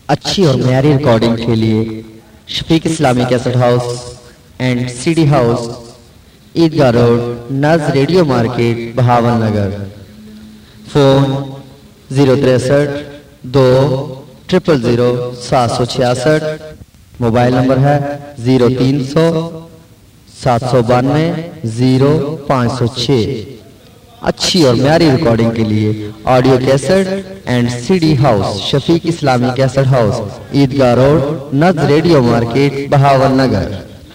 اچھی اور معیاری ریکارڈنگ کے لیے Shafiq Islami cassette house and C D house, Eidgah road, Naz radio market, Bahawalnagar. Phone 063-2000766۔ Mobile number ہے 0300-792-0506۔ اچھی اور معیاری ریکارڈنگ کے لیے audio cassette and C D house, Shafiq Islami cassette house, Eidgah road, Naz radio market, Bahawalnagar.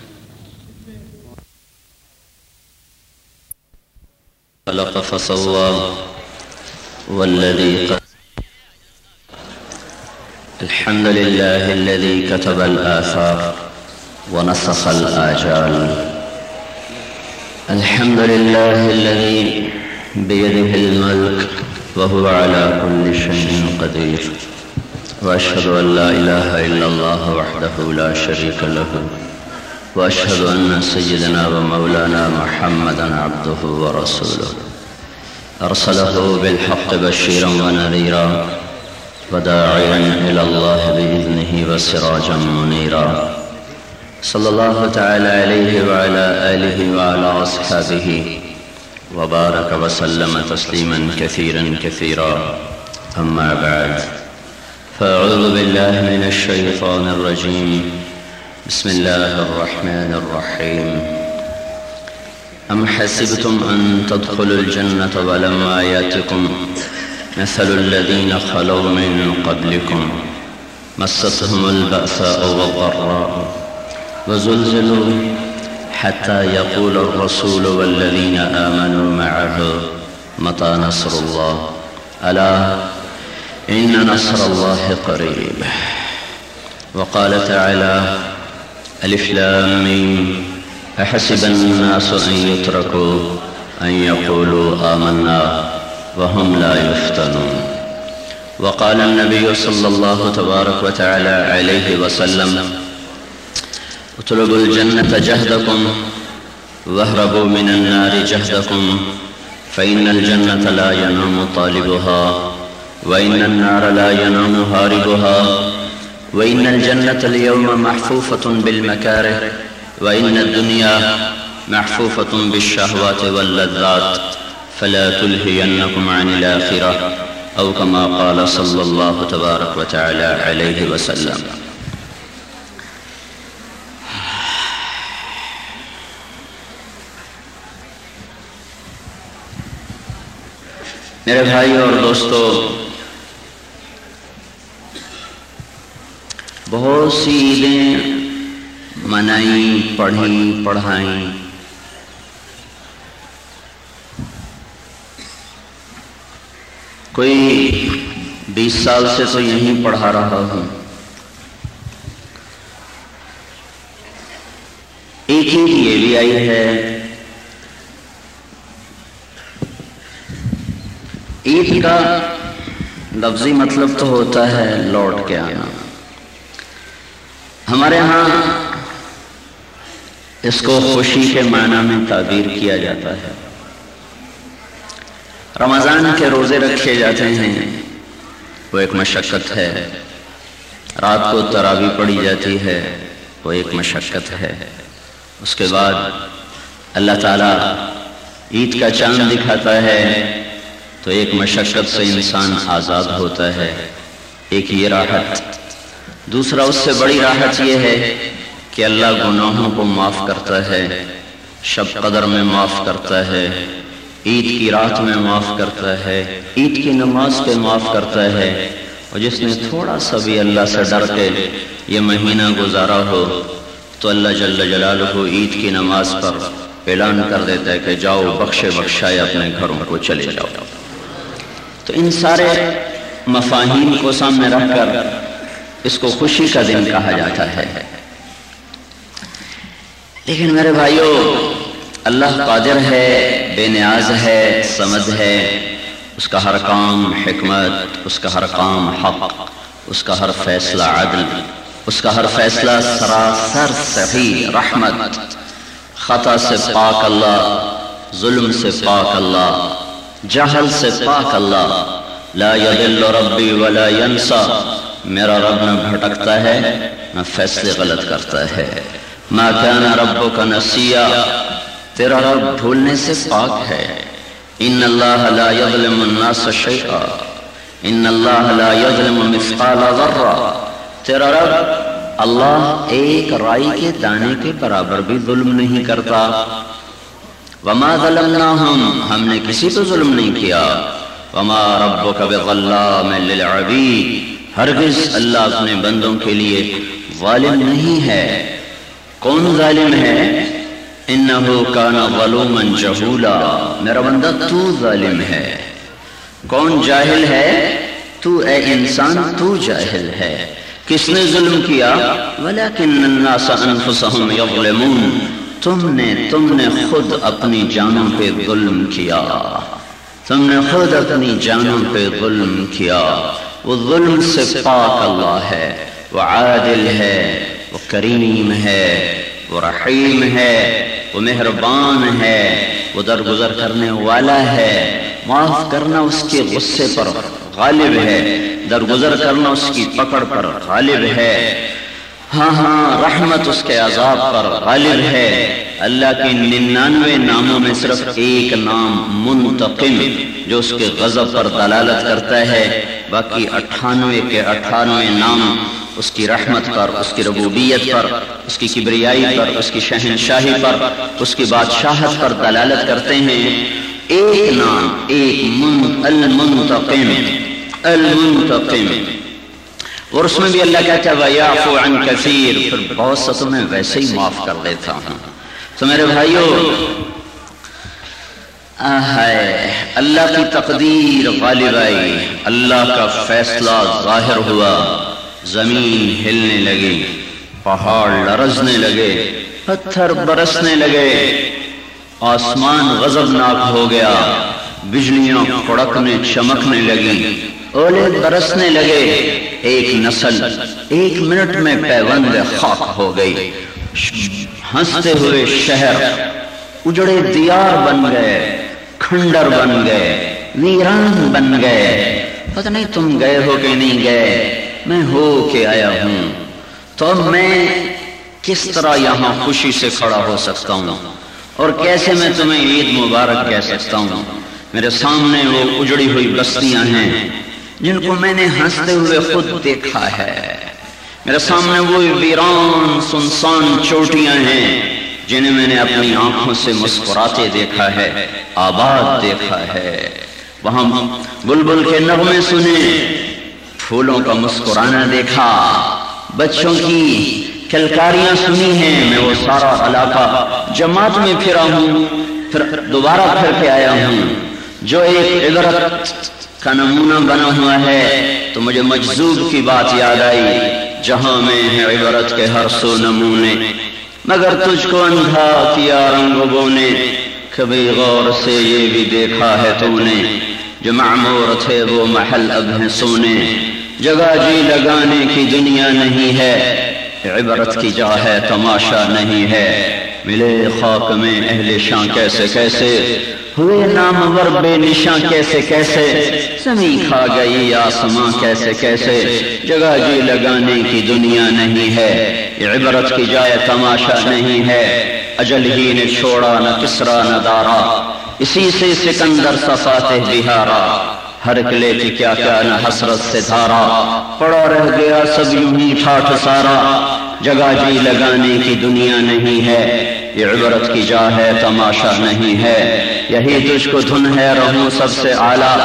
خلق فسوى والذي قدر. الحمد لله الذي كتب الآثار ونسخ الآجال. الحمد لله الذي بيده الملك وهو على كل شيء قدير. وأشهد أن لا إله إلا الله وحده لا شريك له. وأشهد أن سيدنا ومولانا محمدا عبده ورسوله أرسله بالحق بشيرا ونذيرا وداعيا إلى الله بإذنه وسراجا منيرا. صلى الله تعالى عليه وعلى آله وعلى أصحابه وبارك وسلم تسليما كثيرا كثيرا. أما بعد، فأعوذ بالله من الشيطان الرجيم. بسم الله الرحمن الرحيم. أم حسبتم أن تدخلوا الجنة ولما يأتكم مثل الذين خلوا من قبلكم مستهم البأساء والضراء وزلزلوا حتى يقول الرسول والذين آمنوا معه متى نصر الله ألا إن نصر الله قريب. وقال تعالى: ألف لام ميم أحسب الناس أن يتركوا أن يقولوا آمنا وهم لا يفتنون. وقال النبي صلى الله تبارك وتعالى عليه وسلم: اطلبوا الجنة جهدكم واهربوا من النار جهدكم، فإن الجنة لا ينام طالبها وإن النار لا ينام هاربها، وإن الجنة اليوم محفوفة بالمكاره وإن الدنيا محفوفة بالشهوات واللذات، فلا تلهينكم عن الآخرة، أو كما قال صلى الله تبارك وتعالى عليه وسلم. میرے بھائی اور دوستو، بہت سی عیدیں منائیں، پڑھیں، پڑھائیں، کوئی 20 سال سے تو یہیں پڑھا رہا ہوں. ایک ہی یہ بھی آئی ہے. عید کا لفظی مطلب تو ہوتا ہے لوٹ کے آنا. ہمارے ہاں اس کو خوشی کے معنی میں تعبیر کیا جاتا ہے. رمضان کے روزے رکھے جاتے ہیں، وہ ایک مشقت ہے. رات کو تراویح پڑھی جاتی ہے، وہ ایک مشقت ہے. اس کے بعد اللہ تعالیٰ عید کا چاند دکھاتا ہے تو ایک مشقت سے انسان آزاد ہوتا ہے. ایک یہ راحت. دوسرا اس سے بڑی راحت یہ ہے کہ اللہ گناہوں کو معاف کرتا ہے، شب قدر میں معاف کرتا ہے، عید کی رات میں معاف کرتا ہے، عید کی نماز پہ معاف کرتا ہے. اور جس نے تھوڑا سا بھی اللہ سے ڈر کے یہ مہینہ گزارا ہو تو اللہ جل جلالہ عید کی نماز پر اعلان کر دیتا ہے کہ جاؤ بخشے بخشائے اپنے گھروں کو چلے جاؤ. تو ان سارے مفاہیم کو سامنے رکھ کر اس کو خوشی کا دن کہا جاتا ہے. لیکن میرے بھائیو، اللہ قادر ہے، بے نیاز ہے، سمد ہے. اس کا ہر کام حکمت، اس کا ہر کام حق، اس کا ہر فیصلہ عدل، اس کا ہر فیصلہ سراسر صحیح رحمت. خطا سے پاک اللہ، ظلم سے پاک اللہ، جہل سے پاک اللہ. لا يضل ربی ولا ينسى میرا رب نہ بھٹکتا ہے نہ فیصلے غلط کرتا ہے۔ ما کان ربک نسیا، تیرا رب بھولنے سے پاک ہے۔ ان اللہ لا یظلم الناس شیئا، ان اللہ لا یظلم مثقال ذرہ، تیرا رب اللہ ایک رائی کے دانے کے برابر بھی ظلم نہیں کرتا۔ وما ظلمناہم، ہم نے کسی پہ ظلم نہیں کیا۔ وما ربک بظلام للعبید، ہرگز اللہ اپنے بندوں کے لیے ظالم نہیں ہے۔ کون ظالم ہے؟ انہو کان ظلوما جہولا، میرا بندہ تو ظالم ہے۔ کون جاہل ہے؟ تو اے انسان، تو جاہل ہے۔ کس نے ظلم کیا؟ ولیکن الناس انفسہم یظلمون، تم نے خود اپنی جانوں پہ ظلم کیا، تم نے خود اپنی جانوں پہ ظلم کیا۔ وہ ظلم سے پاک اللہ ہے، وہ عادل ہے، وہ کریم ہے، وہ رحیم ہے، وہ مہربان ہے، وہ درگزر کرنے والا ہے۔ معاف کرنا اس کے غصے پر غالب ہے، درگزر کرنا اس کی پکڑ پر غالب ہے۔ ہاں رحمت اس کے عذاب پر غالب ہے۔ اللہ کے 99 ناموں میں صرف ایک نام منتقم جو اس کے غضب پر دلالت کرتا ہے، باقی 98 کے 98 نام اس کی رحمت پر، اس کی ربوبیت پر، اس کی کبریائی پر، اس کی شہنشاہی پر، اس کی بادشاہت پر دلالت کرتے ہیں۔ ایک نام، ایک المنتقم، المنتقم، اور اس میں بھی اللہ کہتا ہے وَيَعْفُو عَنْ كَثِيرٍ، پھر بہت سا تو میں ویسے ہی معاف کر دیتا ہوں۔ تو میرے بھائیو، اللہ کی تقدیر غالب آئی، اللہ کا فیصلہ ظاہر ہوا، زمین ہلنے لگی، پہاڑ لرزنے لگے، پتھر برسنے لگے، آسمان غضبناک ہو گیا، بجلیاں کڑکنے چمکنے لگی، اولے برسنے لگے، ایک نسل ایک منٹ میں پیوند خاک ہو گئی، ہنستے ہوئے شہر اجڑے دیار بن گئے، کھنڈر بن گئے، ویران بن گئے۔ پتہ نہیں تم گئے ہو کہ نہیں گئے، میں ہو کے آیا ہوں۔ تو میں کس طرح یہاں خوشی سے کھڑا ہو سکتا ہوں اور کیسے میں تمہیں عید مبارک کہہ سکتا ہوں؟ میرے سامنے وہ اجڑی ہوئی بستیاں ہیں جن کو میں نے ہنستے ہوئے خود دیکھا ہے، میرے سامنے وہ ویران سنسان چوٹیاں ہیں جنہیں میں نے اپنی آنکھوں سے مسکراتے دیکھا ہے، آباد دیکھا ہے۔ وہاں بلبل کے نغمے سنے، پھولوں کا مسکرانا دیکھا، بچوں کی کلکاریاں سنی ہیں۔ میں وہ سارا علاقہ جماعت میں پھرا ہوں، پھر دوبارہ پھر کے آیا ہوں، جو ایک عبرت کا نمونہ بنا ہوا ہے۔ تو مجھے مجذوب کی بات یاد آئی، جہاں میں ہے عبرت کے ہر سو نمونے، مگر تجھ کو اندھا کیا رنگوں نے، کبھی غور سے یہ بھی دیکھا ہے تو نے، جو معمور تھے وہ محل اب ہیں سونے، جگہ جی لگانے کی دنیا نہیں ہے، عبرت کی جا ہے تماشا نہیں ہے۔ ملے خاک میں اہل شاں کیسے کیسے، ہوئے نامور بے نشاں کیسے کیسے، زمین کھا گئی آسماں کیسے کیسے، جگہ جی لگانے کی دنیا نہیں ہے، یہ عبرت کی جائے تماشا نہیں ہے۔ اجل ہی نے چھوڑا نہ کسرا نہ دارا، اسی سے سکندر صفاتہ بہارا، ہر قلعے کی کیا کیا نہ حسرت سے دھارا، پڑا رہ گیا سب یوں ہی ٹھاٹھ سارا، جگہ جی لگانے کی دنیا نہیں ہے، یہ عبرت کی جا ہے تماشا نہیں ہے۔ یہی تجھ کو دھن ہے رہوں سب سے اعلیٰ،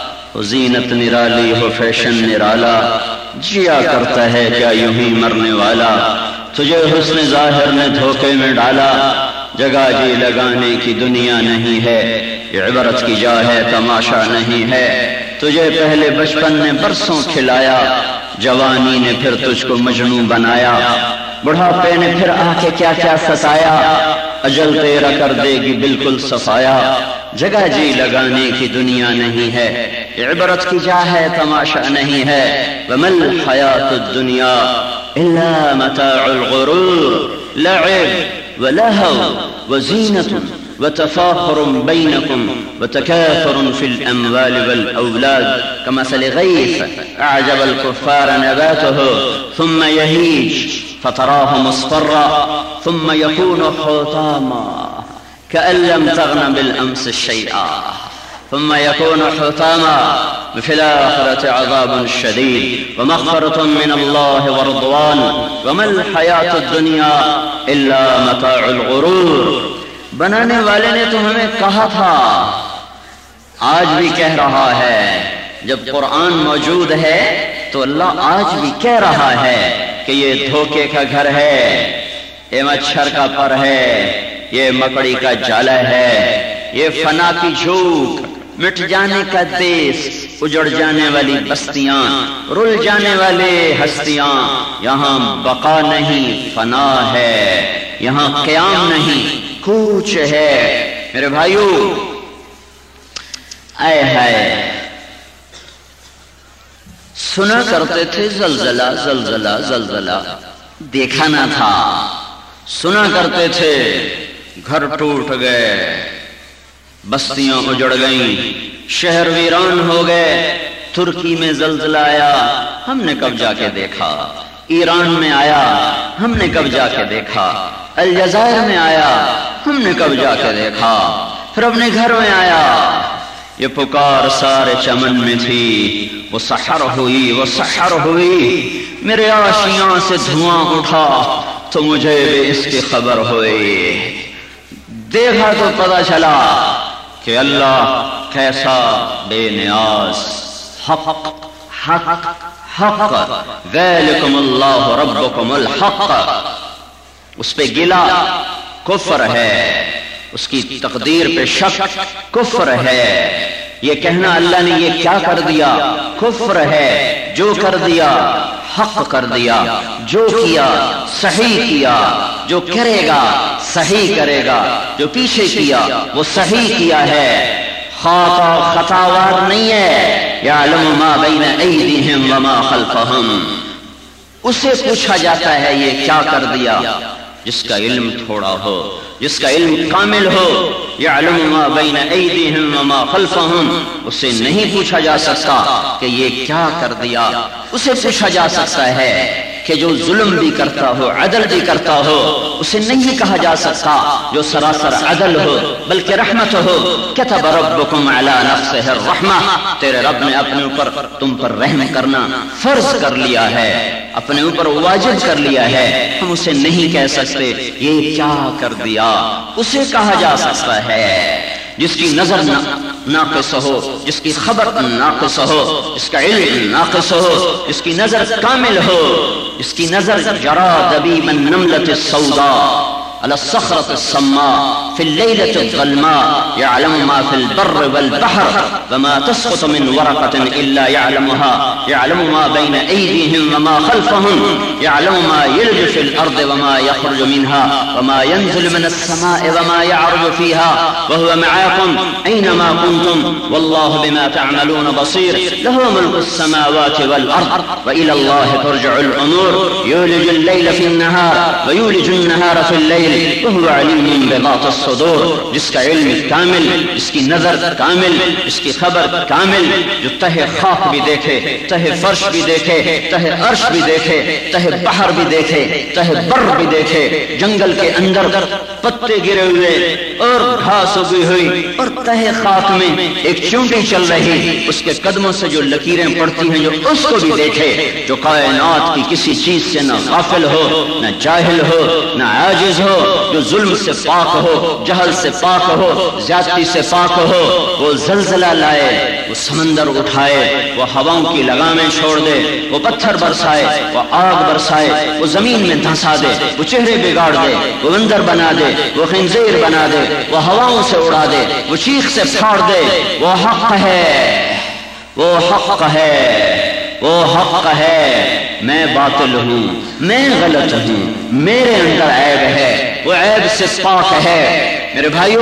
زینت نرالی ہو فیشن نرالا، جیا کرتا ہے کیا یوں ہی مرنے والا، تجھے حسن ظاہر نے دھوکے میں ڈالا، جگہ جی لگانے کی دنیا نہیں ہے، یہ عبرت کی جا ہے تماشا نہیں ہے۔ تجھے پہلے بچپن نے برسوں کھلایا، جوانی نے پھر تجھ کو مجنوں بنایا، بڑھاپے نے پھر آ کے کیا کیا ستایا، اجل تیرا کر دے گی بالکل صفایا، جگہ جی لگانے کی دنیا نہیں ہے، یہ عبرت کی جا ہے تماشا نہیں ہے۔ وَمَا الْحَيَاةُ الدُّنْيَا إِلَّا مَتَاعُ الْغُرُورِ لَعِبٌ وَلَهْوٌ وَزِینَةٌ وتفاخر بينكم وتكاثر في الأموال والأولاد كمثل غيث أعجب الكفار نباته ثم يهيج فتراه مصفرا ثم يكون حطاما كأن لم تغن بالأمس شيئا ثم يكون حطاما وفي الآخرة عذاب شديد ومغفرة من الله ورضوان وما الحياة الدنيا إلا متاع الغرور. بنانے والے نے تو ہمیں کہا تھا، آج بھی کہہ رہا ہے. جب قرآن موجود ہے تو اللہ آج بھی کہہ رہا ہے کہ یہ دھوکے کا گھر ہے، یہ مچھر کا پر ہے، یہ مکڑی کا جالا ہے، یہ فنا کی جھوک، مٹ جانے کا دیس، اجڑ جانے والی بستیاں، رل جانے والے ہستیاں. یہاں بقا نہیں فنا ہے، یہاں قیام نہیں کوچ ہے. میرے بھائیو، اے ہے سنا کرتے تھے زلزلہ زلزلہ زلزلہ، دیکھا نہ تھا. سنا کرتے تھے گھر ٹوٹ گئے، بستیاں اجڑ گئیں، شہر ویران ہو گئے. ترکی میں زلزلہ آیا، ہم نے کب جا کے دیکھا. ایران میں آیا، ہم نے کب جا کے دیکھا. الجزائر میں آیا، ہم نے کب جا کے دیکھا. پھر اپنے گھر میں آیا. یہ پکار سارے چمن میں تھی، وہ سحر ہوئی، وہ سحر ہوئی. میرے آشیاں سے دھواں اٹھا تو مجھے بھی اس کی خبر ہوئی. دیکھا تو پتہ چلا کہ اللہ کیسا بے نیاز، حق حق حق، ذالکم اللہ ربکم الحق. اس پہ گلا کفر ہے، اس کی تقدیر پہ شک کفر ہے. یہ کہنا اللہ نے یہ کیا کر دیا کفر ہے. جو کر دیا حق کر دیا، جو کیا صحیح کیا، جو کرے گا صحیح کرے گا، جو پیچھے کیا وہ صحیح کیا ہے. خطاوار نہیں ہے. یعلم ما بین ایدیہم وما خلفہم. اسے پوچھا جاتا ہے یہ کیا کر دیا جس کا علم تھوڑا ہو، جس کا علم کامل ہو. یعلم ما بین ایدیہم وما خلفہم. اسے نہیں پوچھا جا سکتا کہ یہ کیا کر دیا. اسے پوچھا جا سکتا ہے کہ جو ظلم بھی کرتا ہو، عدل بھی کرتا ہو. اسے نہیں کہا جا سکتا جو سراسر عدل ہو بلکہ رحمت ہو. کتب ربکم علی نفسہ الرحمہ. تیرے رب نے اپنے اوپر تم پر رحم کرنا فرض کر لیا ہے، اپنے اوپر واجب کر لیا ہے. ہم اسے نہیں کہہ سکتے یہ کیا کر دیا. اسے کہا جا سکتا ہے جس کی نظر ناقص ہو، جس کی خبر ناقص ہو، جس کا علم ناقص ہو، جس کی نظر کامل ہو، جس کی نظر جرى دبيب النملة السوداء على الصخرة الصماء في الليلة الظلماء. يعلم ما في البر والبحر وما تسقط من ورقة إلا يعلمها. يعلم ما بين أيديهم وما خلفهم. يعلم ما يلج في الأرض وما يخرج منها وما ينزل من السماء وما يعرج فيها وهو معكم أينما كنتم والله بما تعملون بصير. له ملك السماوات والأرض وإلى الله ترجع الأمور. يولج الليل في النهار ويولج النهار في الليل وهو عليم بذات الصدور. جس کا علم کامل، جس کی نظر کامل، جس کی خبر کامل، جو تہ خاک بھی دیکھے، تہ فرش بھی دیکھے، تہ عرش بھی دیکھے، تہ بحر بھی دیکھے، تہ بر بھی دیکھے، جنگل کے اندر پتے گرے ہوئے اور گھاس اگی ہوئی اور تہ خاک میں ایک چونٹی چل رہی، اس کے قدموں سے جو لکیریں پڑتی ہیں جو اس کو بھی دیکھے. جو کائنات کی کسی چیز سے نہ غافل ہو، نہ جاہل ہو، نہ عاجز ہو، جو ظلم سے پاک ہو، جہل سے پاک ہو، زیادتی سے پاک ہو. وہ زلزلہ لائے، وہ سمندر اٹھائے، وہ ہواؤں کی لگامیں چھوڑ دے، وہ پتھر برسائے، وہ آگ برسائے، وہ زمین میں دھنسا دے، وہ چہرے بگاڑ دے، وہ بندر بنا دے، وہ خنزیر بنا دے، وہ ہواؤں سے اڑا دے، وہ چیخ سے پھاڑ دے. وہ حق ہے، وہ حق ہے، وہ حق ہے. میں باطل ہوں، میں غلط ہوں، میرے اندر عیب ہے، وہ عیب سے پاک ہے. میرے بھائیو،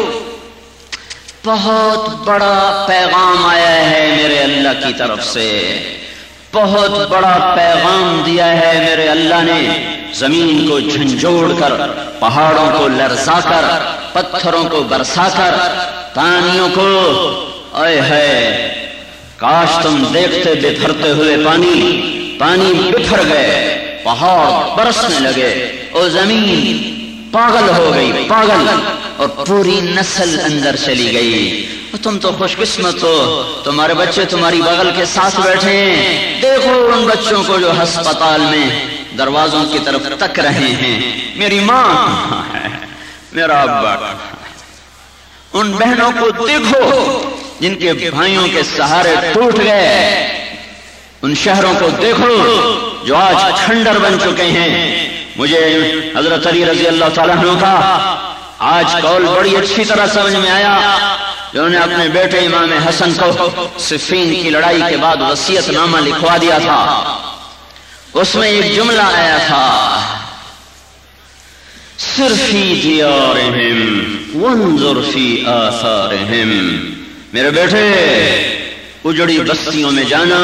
بہت بڑا پیغام آیا ہے میرے اللہ کی طرف سے. بہت بڑا پیغام دیا ہے میرے اللہ نے. زمین کو جھنجھوڑ کر، پہاڑوں کو لرزا کر पत्थरों को बरसाकर पानियों को, आए है काश तुम देखते बिखरते हुए पानी, पानी बिखर गए, पहाड़ बरसने लगे, और जमीन पागल हो गई, पागल, और पूरी नस्ल अंदर चली गई। तुम तो खुशकिस्मत हो, तुम्हारे बच्चे तुम्हारी बगल के साथ बैठे हैं। देखो उन बच्चों को जो अस्पताल में दरवाजों की तरफ तक रहे हैं, मेरी माँ कहाँ है, मेरा अब्बा कहाँ है। उन बहनों को देखो जिनके भाइयों के सहारे टूट गए, उन शहरों को देखो जो आज खंडर बन चुके हैं। मुझे हजरत अली रजी अल्लाह ताला अन्हु का आज कौल बड़ी अच्छी तरह समझ में आया, जिन्होंने अपने बेटे इमाम हसन को सिफीन की लड़ाई के बाद वसीयतनामा लिखवा दिया था। उसमें एक जुमला आया था, सिर्फी दियारिहिम वंजुर फी आसारिहिम, मेरे बेटे उजड़ी बस्तियों में जाना,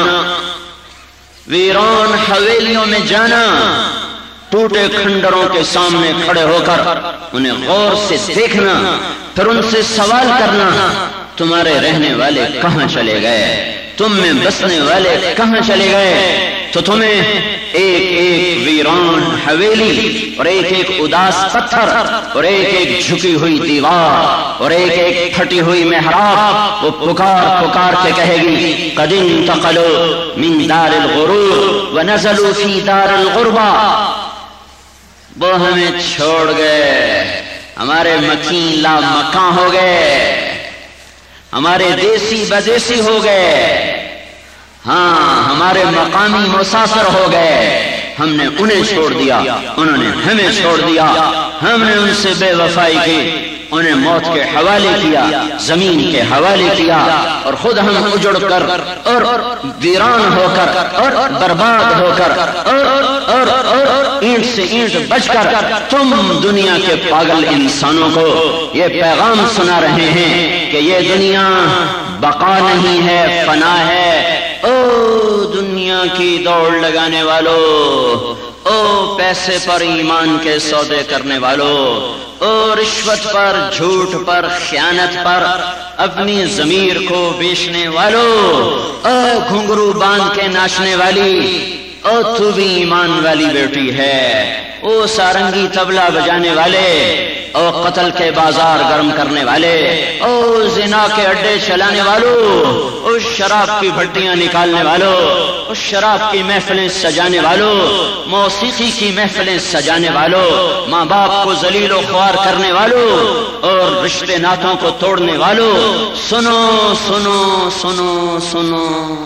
वीरान हवेलियों में जाना, टूटे खंडरों के सामने खड़े होकर उन्हें गौर से देखना, फिर उनसे सवाल करना, तुम्हारे रहने वाले कहां चले गए, तुम में बसने वाले कहां चले गए। तो तुम्हें एक एक वीरान हवेली और एक एक उदास पत्थर और एक एक झुकी हुई दीवार और एक एक फटी हुई मेहराब वो पुकार पुकार के कहेगी, कद इंतक़लू मिन दारिल गुरूर व नज़लू फी दारिल गुरबा, वो हमें छोड़ गए, हमारे मकीन ला मकां हो गए, हमारे देसी बदेसी हो गए, हाँ हमारे मकामी मुसाफिर हो गए। हमने उन्हें छोड़ दिया, उन्होंने हमें छोड़ दिया, हमने उनसे बेवफाई की, उन्हें मौत के हवाले किया, जमीन के हवाले किया, और खुद हम उजड़ कर और वीरान होकर और बर्बाद होकर और ईंट से ईंट बचकर तुम दुनिया के पागल इंसानों को ये पैगाम सुना रहे हैं कि ये दुनिया बका नहीं है, फना है। ओ दुनिया की दौड़ लगाने वालों, ओ पैसे पर ईमान के सौदे करने वालों, ओ रिश्वत पर, झूठ पर, खयानत पर अपनी जमीर को बेचने वालों, ओ घुंघरू बांध के नाचने वाली, ओ तू भी ईमान वाली बेटी है, ओ सारंगी तबला बजाने वाले, ओ कत्ल के बाजार गर्म करने वाले, ओ जिना के अड्डे चलाने वालों, ओ शराब की भट्टियां निकालने वालों, ओ शराब की महफिलें सजाने वालों, मौसीकी की महफिलें सजाने वालों, माँ बाप को जलीलो ख्वार करने वालों और रिश्ते नातों को तोड़ने वालों, सुनो सुनो सुनो सुनो,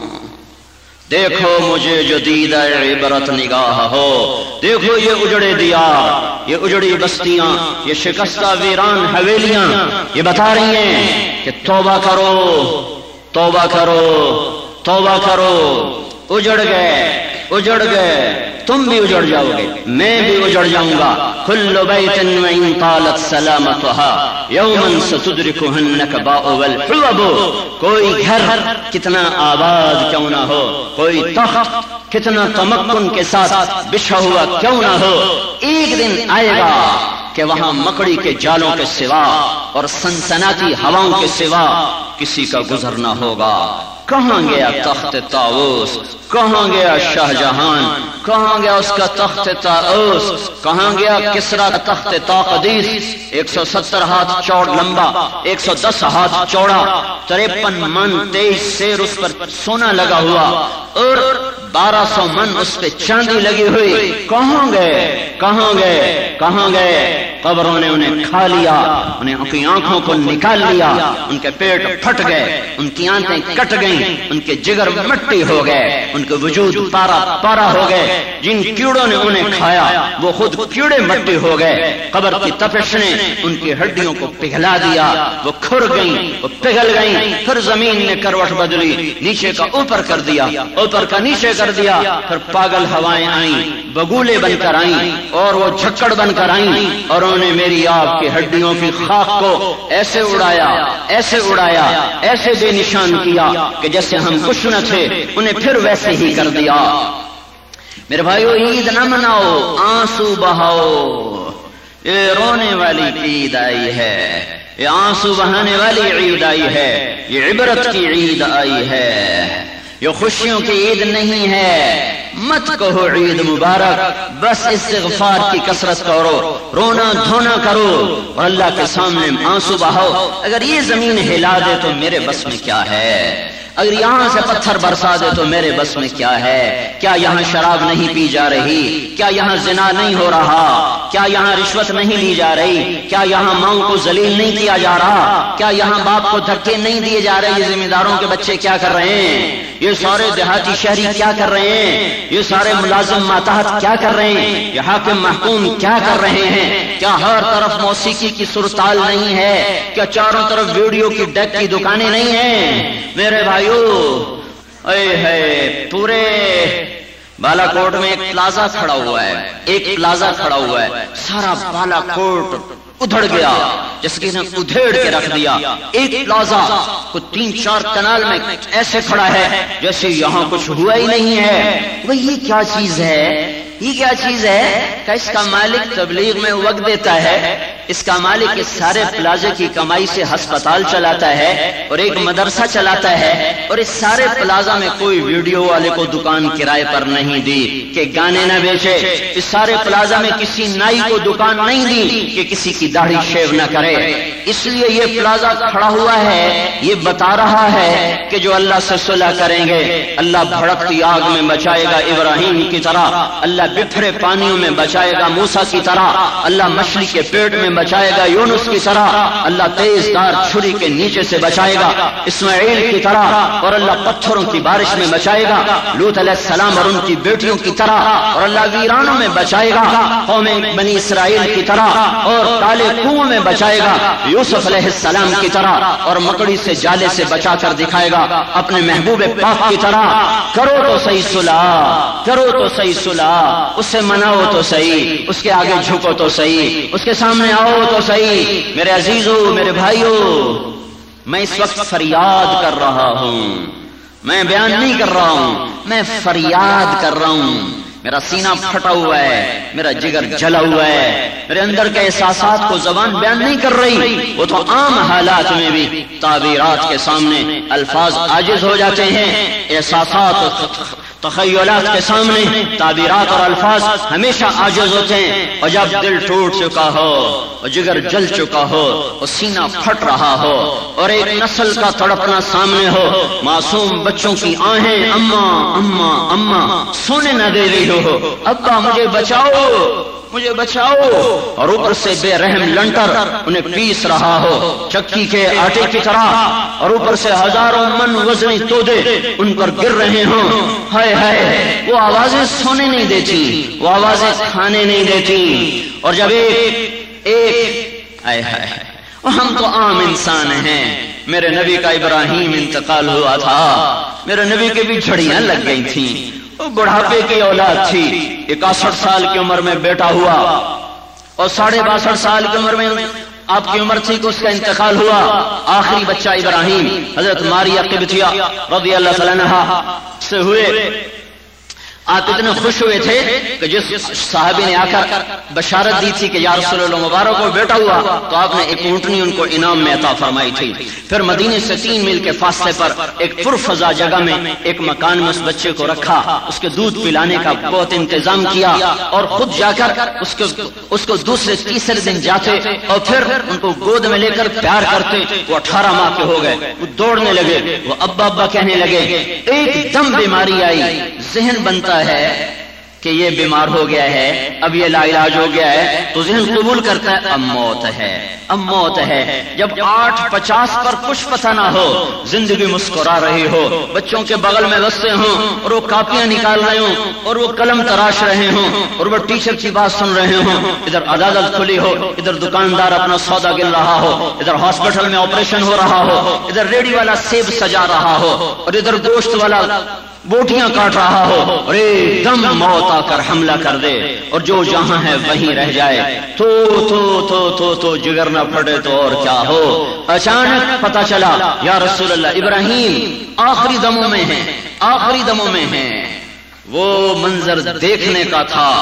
देखो मुझे जो दीदा इबरत निगाह हो, देखो ये उजड़े दियार, ये उजड़ी बस्तियां, ये शिकस्ता वीरान हवेलियां, ये बता रही हैं कि तौबा करो, तौबा करो, तौबा करो, उजड़ गए, उजड़ गए, तुम भी उजड़ जाओगे, मैं भी उजड़ जाऊंगा। कुल्लु बैतिन व इन तालत सलामतुहा यौमन सतुद्रिकुहन्नक बाउ वल हुवबु, कोई घर कितना आबाद क्यों ना हो, कोई तख्त कितना तमक्कुन के साथ बिछा हुआ क्यों ना हो, एक दिन आएगा कि वहां मकड़ी के जालों के सिवा और सनसनाती हवाओं के सिवा किसी का गुजर ना होगा। कहां गया तख्त ताऊस, कहां गया शाहजहां, कहां गया उसका तख्त ताऊस, कहां गया किसरा का तख्त ताकदीस, 170 हाथ चौड़ लंबा, 110 हाथ चौड़ा, 53 मन 23 शेर उस पर सोना लगा हुआ और 1200 मन उस पे चांदी लगी हुई, कहां गए, कहां गए, कहां गए। कब्रों ने उन्हें खा लिया, उन्हें उनकी आंखों को निकाल लिया, उनके पेट फट गए, उनकी आंखें कट गईं, उनके जिगर मिट्टी हो गए, उनके वजूद पारा पारा हो गए। जिन कीड़ों ने उन्हें खाया वो खुद कीड़े मिट्टी हो गए। कब्र की तपिश ने उनकी हड्डियों को पिघला दिया, वो खुर गईं, वो पिघल गईं। फिर जमीन ने करवट बदली, नीचे का ऊपर कर दिया, ऊपर का नीचे कर दिया। फिर पागल हवाएं आईं, बगुले बनकर आईं और वो झक्कड़ बनकर आईं और उन्होंने मेरी आपकी हड्डियों की खाक को ऐसे उड़ाया, ऐसे उड़ाया, ऐसे बेनिशान किया कि जैसे हम कुछ न थे, उन्हें फिर वैसे ही कर दिया। मेरे भाइयों, ईद न मनाओ, आंसू बहाओ, یہ رونے والی عید آئی ہے، یہ آنسو بہانے والی عید آئی ہے، یہ عبرت کی عید آئی ہے، یہ خوشیوں کی عید نہیں ہے۔ مت کہو عید مبارک، بس استغفار کی کثرت کرو، رونا دھونا کرو اور اللہ کے سامنے آنسو بہاؤ۔ اگر یہ زمین ہلا دے تو میرے بس میں کیا ہے، اگر یہاں سے پتھر برسا دے تو میرے بس میں کیا ہے؟ کیا یہاں شراب نہیں پی جا رہی؟ کیا یہاں زنا نہیں ہو رہا؟ کیا یہاں رشوت نہیں لی جا رہی؟ کیا یہاں ماؤں کو ذلیل نہیں کیا جا رہا؟ کیا یہاں باپ کو دھکے نہیں دیے جا رہے؟ یہ ذمہ داروں کے بچے کیا کر رہے ہیں؟ یہ سارے دیہاتی شہری کیا کر رہے ہیں؟ یہ سارے ملازم ماتحت کیا کر رہے ہیں؟ یہ حاکم محکوم کیا کر رہے ہیں؟ کیا ہر طرف موسیقی کی سرتال نہیں ہے؟ کیا چاروں طرف ویڈیو کی ڈیک کی دکانیں نہیں ہیں؟ میرے بھائی اے ہے پورے بالا کوٹ میں ایک پلازا کھڑا ہوا ہے، ایک پلازا کھڑا ہوا ہے، سارا بالا کوٹ ادھڑ گیا، جس کی نے ادھیڑ کے رکھ دیا۔ ایک پلازا کو 3-4 کنال میں ایسے کھڑا ہے جیسے یہاں کچھ ہوا ہی نہیں ہے۔ وہ یہ کیا چیز ہے؟ یہ کیا چیز ہے کہ اس کا مالک تبلیغ میں وقت دیتا ہے، اس کا مالک اس سارے پلازے کی کمائی سے ہسپتال چلاتا ہے اور ایک مدرسہ چلاتا ہے، اور اس سارے پلازا میں کوئی ویڈیو والے کو دکان کرائے پر نہیں دی کہ گانے نہ بیچے، اس سارے پلازا میں کسی نائی کو دکان نہیں دی کہ کسی کی داڑھی شیو نہ کرے۔ اس لیے یہ پلازا کھڑا ہوا ہے، یہ بتا رہا ہے کہ جو اللہ سے صلح کریں گے اللہ بھڑکتی آگ میں بچائے گا ابراہیم کی طرح، اللہ بپھرے پانیوں میں بچائے گا موسیٰ کی طرح، اللہ مچھلی کے پیٹ میں بچائے گا یونس کی طرح، اللہ تیز دار چھری کے نیچے سے بچائے گا اسماعیل کی طرح، اور اللہ پتھروں کی بارش میں بچائے گا لوط علیہ السلام اور ان کی بیٹیوں کی طرح، اور اللہ ویرانوں میں بچائے گا قوم بنی اسرائیل کی طرح، اور کالے کنویں میں بچائے گا یوسف علیہ السلام کی طرح، اور مکڑی سے جالے سے بچا کر دکھائے گا اپنے محبوب پاک کی طرح۔ کرو تو صحیح صلح، کرو تو صحیح صلح، اس سے مناؤ تو صحیح، اس کے آگے جھکو تو صحیح، اس کے سامنے آؤ تو صحیح۔ میرے عزیزو، میرے بھائیو، میں اس وقت فریاد کر رہا ہوں، میں بیان نہیں کر رہا ہوں، میں فریاد کر رہا ہوں۔ میرا سینہ پھٹا ہوا ہے، میرا جگر جلا ہوا ہے، میرے اندر کے احساسات کو زبان بیان نہیں کر رہی، وہ تو عام حالات میں بھی تعبیرات کے سامنے الفاظ عاجز ہو جاتے ہیں، احساسات تخیلات کے سامنے تعبیرات اور الفاظ ہمیشہ عاجز ہوتے ہیں۔ اور جب دل ٹوٹ چکا ہو اور جگر جل چکا ہو اور سینہ پھٹ رہا ہو اور ایک نسل کا تڑپنا سامنے ہو، معصوم بچوں کی آہیں اماں اماں اماں سونے نہ دے رہی ہو، ابا مجھے بچاؤ مجھے بچاؤ، اور اوپر سے بے رحم لنٹر انہیں پیس رہا ہو چکی کے آٹے کی طرح، اور اوپر سے ہزاروں من وزنی تودے ان پر گر رہے ہوں، ہائے ہائے، وہ آوازیں سونے نہیں دیتی، وہ آوازیں کھانے نہیں دیتی۔ اور جب ایک آئے ہائے، ہم تو عام انسان ہیں، میرے نبی کا ابراہیم انتقال ہوا تھا، میرے نبی کے بھی جھڑیاں لگ گئی تھیں، وہ بڑھاپے کی اولاد تھی، 61 سال کی عمر میں بیٹا ہوا، اور 62.5 سال کی عمر میں آپ کی عمر تھی کہ اس کا انتقال ہوا۔ آخری بچہ ابراہیم حضرت ماریہ قبطیہ رضی اللہ تعالیٰ عنہا سے ہوئے۔ آپ اتنے خوش ہوئے تھے کہ جس صحابی نے آ کر بشارت دی تھی کہ یا رسول اللہ مبارک کو بیٹا ہوا، تو آپ نے ایک اونٹنی ان کو انعام میں عطا فرمائی تھی۔ پھر مدینے سے 3 میل کے فاصلے پر ایک پرفضا جگہ میں ایک مکان میں اس بچے کو رکھا، اس کے دودھ پلانے کا بہت انتظام کیا، اور خود جا کر اس کو دوسرے تیسرے دن جاتے اور پھر ان کو گود میں لے کر پیار کرتے۔ وہ 18 ماہ کے ہو گئے، وہ دوڑنے لگے، وہ ابا ابا کہنے لگے۔ ایک دم بیماری آئی، ذہن بنتا ہے کہ یہ بیمار ہو گیا ہے، اب یہ لا علاج ہو گیا ہے، تو ذہن قبول کرتا ہے اب موت ہے، اب موت ہے۔ جب 8:50 پر کچھ پتہ نہ ہو، زندگی مسکرا رہی ہو، بچوں کے بغل میں بستے ہوں اور وہ کاپیاں نکال رہے ہوں اور وہ قلم تراش رہے ہوں اور وہ ٹیچر کی بات سن رہے ہوں، ادھر عدالت کھلی ہو، ادھر دکاندار اپنا سودا گن رہا ہو، ادھر ہاسپٹل میں آپریشن ہو رہا ہو، ادھر ریڑھی والا سیب سجا رہا ہو اور ادھر گوشت والا بوٹیاں کاٹ رہا ہو، اور ایک دم موت آ کر حملہ کر دے اور جو جہاں ہے وہیں رہ جائے، تو جگر نہ پھٹے تو اور کیا ہو۔ اچانک پتہ چلا یا رسول اللہ ابراہیم آخری دموں میں ہیں، آخری دموں میں ہیں۔ وہ منظر دیکھنے کا تھا،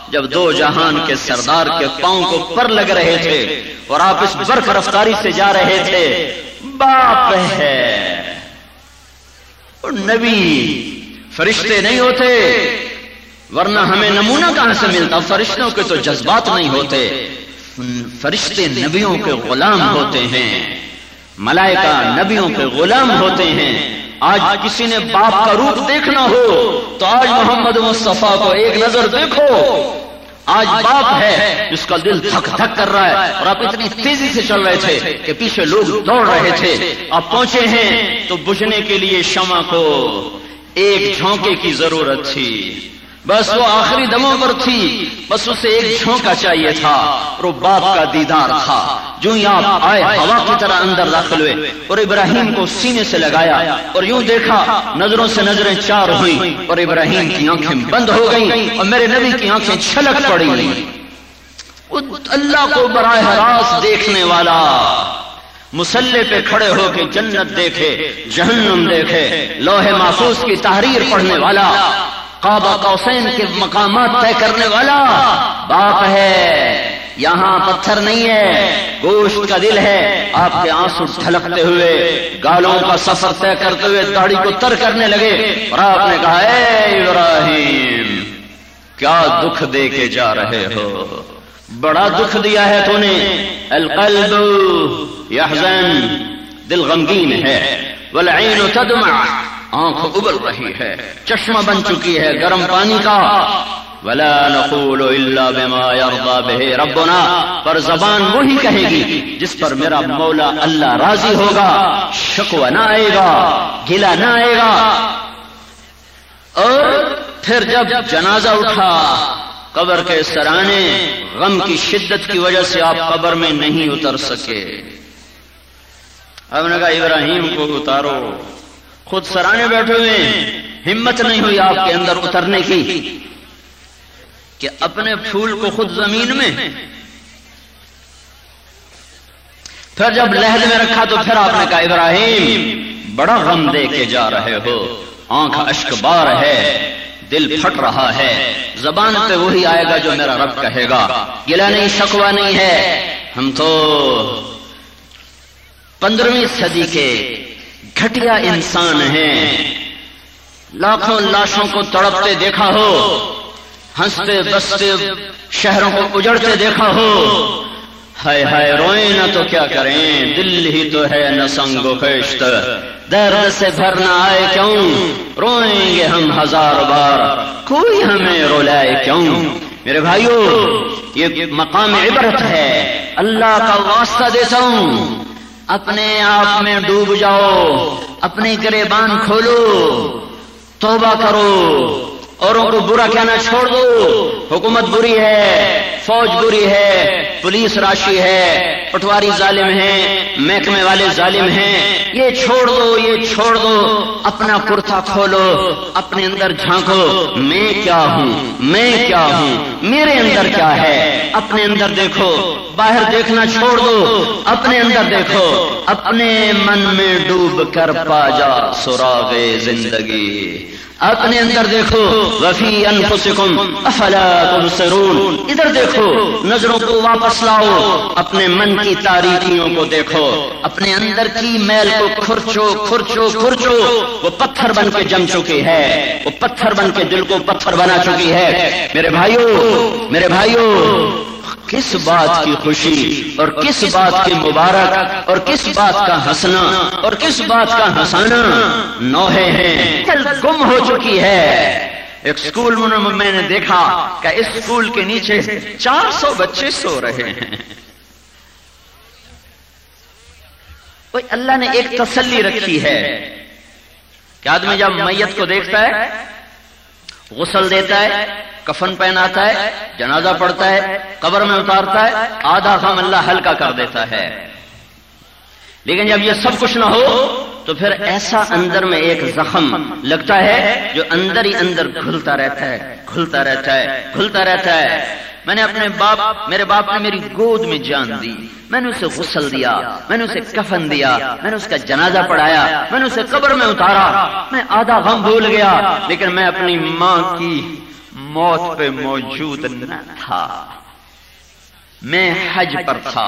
جب دو جہان کے سردار کے پاؤں کو پر لگ رہے تھے اور آپ اس برق رفتاری سے جا رہے تھے. باپ ہے اور نبی فرشتے نہیں ہوتے ورنہ ہمیں نمونہ کہاں سے ملتا. فرشتوں کے تو جذبات نہیں ہوتے, فرشتے نبیوں کے غلام ہوتے ہیں, ملائکہ نبیوں کے غلام ہوتے ہیں. آج کسی نے باپ کا روپ دیکھنا ہو تو آج محمد مصطفیٰ کو ایک نظر دیکھو. آج باپ ہے جس کا دل دھک دھک کر رہا ہے اور آپ اتنی تیزی سے چل رہے تھے کہ پیچھے لوگ دوڑ رہے تھے. آپ پہنچے ہیں تو بجھنے کے لیے شمع کو ایک جھونکے کی ضرورت تھی, بس وہ آخری دموں پر تھی, بس اسے ایک جھونکا چاہیے تھا اور وہ باپ کا دیدار تھا. جو ہی آپ آئے ہوا کی طرح اندر داخل ہوئے اور ابراہیم کو سینے سے لگایا اور یوں دیکھا, نظروں سے نظریں چار ہوئیں اور ابراہیم کی آنکھیں بند ہو گئیں اور میرے نبی کی آنکھیں چھلک پڑی. اللہ کو براہ راست دیکھنے والا, مسلح پہ کھڑے ہو کے جنت دیکھے, جہنم دیکھے, لوح محفوظ کی تحریر پڑھنے والا, قاب قوسین کے مقامات طے کرنے والا باپ ہے. یہاں پتھر نہیں ہے, گوشت کا دل ہے. آپ کے آنسو ڈھلکتے ہوئے, گالوں کا سفر طے کرتے ہوئے داڑھی کو تر کرنے لگے اور آپ نے کہا, اے ابراہیم کیا دکھ دے کے جا رہے ہو, بڑا دکھ دیا ہے تو نے. القلب یحزن, دل غمگین ہے, والعین تدمع, آنکھ ابل رہی ہے, چشمہ بن چکی ہے گرم پانی کا. ولا نقول الا بما يرضى به ربنا, پر زبان وہی کہے گی جس پر میرا مولا اللہ راضی ہوگا. شکوہ نہ آئے گا, گلہ نہ آئے گا. اور پھر جب جنازہ اٹھا قبر کے سرانے, غم کی شدت کی وجہ سے آپ قبر میں نہیں اتر سکے. اب نے کہا ابراہیم کو اتارو, خود سرانے بیٹھے ہوئے, ہمت نہیں ہوئی آپ کے اندر اترنے کی کہ اپنے پھول کو خود زمین میں. پھر جب لحد میں رکھا تو پھر آپ نے کہا, ابراہیم بڑا غم دے کے جا رہے ہو, آنکھ اشک بار ہے, دل پھٹ رہا ہے. زبان پہ وہی آئے گا جو میرا رب کہے گا, گلہ نہیں, شکوہ نہیں ہے. ہم تو 15ویں صدی کے گھٹیا انسان ہیں, لاکھوں لاشوں کو تڑپتے دیکھا ہو, ہنستے بستے شہروں کو اجڑتے دیکھا ہو. ہائے ہائے روئیں نہ تو کیا کریں, دل ہی تو ہے نہ سنگ و خشت, درد سے بھر نہ آئے کیوں, روئیں گے ہم 1000 بار, کوئی ہمیں رلائے کیوں. میرے بھائیو یہ مقام عبرت ہے, اللہ کا واسطہ دیتا ہوں, اپنے آپ میں ڈوب جاؤ, اپنے گریبان کھولو, توبہ کرو, اوروں کو برا کہنا چھوڑ دو. حکومت بری ہے, فوج بری ہے, پولیس راشی ہے, پٹواری ظالم ہیں, محکمے والے ظالم ہیں, یہ چھوڑ دو, یہ چھوڑ دو. اپنا کرتا کھولو, اپنے اندر جھانکو, میں کیا ہوں, میں کیا ہوں, میرے اندر کیا ہے, اپنے اندر دیکھو. باہر دیکھنا چھوڑ دو, اپنے اندر دیکھو. اپنے من میں ڈوب کر پا جا سراغ زندگی, اپنے اندر دیکھو. وفی انفسکم افلا تبصرون, ادھر دیکھو, نظروں کو واپس لاؤ, اپنے من کی تاریکیوں کو دیکھو, اپنے اندر کی میل کو کھرچو کھرچو کھرچو. وہ پتھر بن کے جم چکی ہے, وہ پتھر بن کے دل کو پتھر بنا چکی ہے. میرے بھائیو, میرے بھائیو, کس بات کی خوشی اور کس بات کی مبارک اور کس بات کا ہنسنا اور کس بات کا ہنسانا نوحے ہیں, دل گم ہو چکی ہے. ایک سکول میں نے دیکھا کہ اس سکول کے نیچے 400 بچے سو رہے ہیں. اللہ نے ایک تسلی رکھی ہے کہ آدمی جب میت کو دیکھتا ہے, غسل دیتا ہے, کفن پہناتا ہے, جنازہ پڑھتا ہے, قبر میں اتارتا ہے, آدھا غم اللہ ہلکا کر دیتا ہے. لیکن جب یہ سب کچھ نہ ہو تو پھر ایسا اندر میں ایک زخم لگتا ہے جو اندر ہی اندر گھلتا رہتا ہے, گھلتا رہتا ہے, گھلتا رہتا ہے. میں نے اپنے میرے باپ نے میری گود میں جان دی, میں نے اسے غسل دیا, میں نے اسے کفن دیا, میں نے اس کا جنازہ پڑھایا, میں نے اسے قبر میں اتارا. میں آدھا غم بھول گیا, لیکن میں اپنی ماں کی موت پہ موجود نہ تھا، میں حج پر تھا۔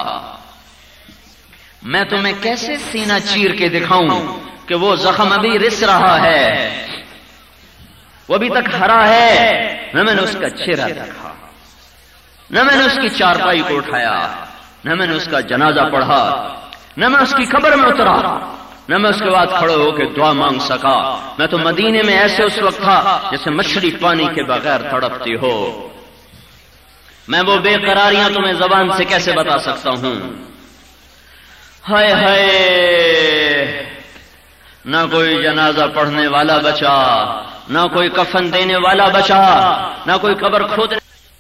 میں تمہیں کیسے سینہ چیر کے دکھاؤں کہ وہ زخم ابھی رس رہا ہے، وہ ابھی تک ہرا ہے۔ نہ میں نے اس کا چہرہ دیکھا، نہ میں نے اس کی چارپائی کو اٹھایا، نہ میں نے اس کا جنازہ پڑھا، نہ میں اس کی قبر میں اترا، نہ میں اس کے بعد کھڑے ہو کے دعا مانگ سکا۔ میں تو مدینے میں ایسے اس وقت تھا جیسے مچھلی پانی کے بغیر تڑپتی ہو۔ میں وہ بے قراریاں تمہیں زبان سے کیسے بتا سکتا ہوں؟ ہائے ہائے، نہ کوئی جنازہ پڑھنے والا بچا، نہ کوئی کفن دینے والا بچا، نہ کوئی قبر کھودنے۔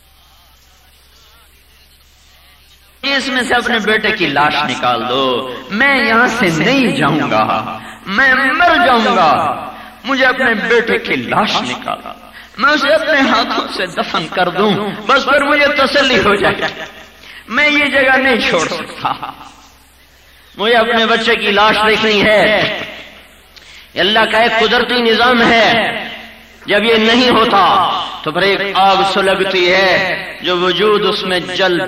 اس میں سے اپنے بیٹے کی لاش نکال دو، میں یہاں سے نہیں جاؤں گا، میں مر جاؤں گا۔ مجھے اپنے بیٹے کی لاش نکالا، میں اسے اپنے ہاتھوں سے دفن کر دوں، بس پھر مجھے تسلی ہو جائے۔ میں یہ جگہ نہیں چھوڑ سکتا، مجھے اپنے بچے کی لاش دیکھنی ہے۔ اللہ کا ایک قدرتی نظام ہے، جب یہ نہیں ہوتا تو پھر ایک آگ سلگتی ہے جو وجود اس میں جل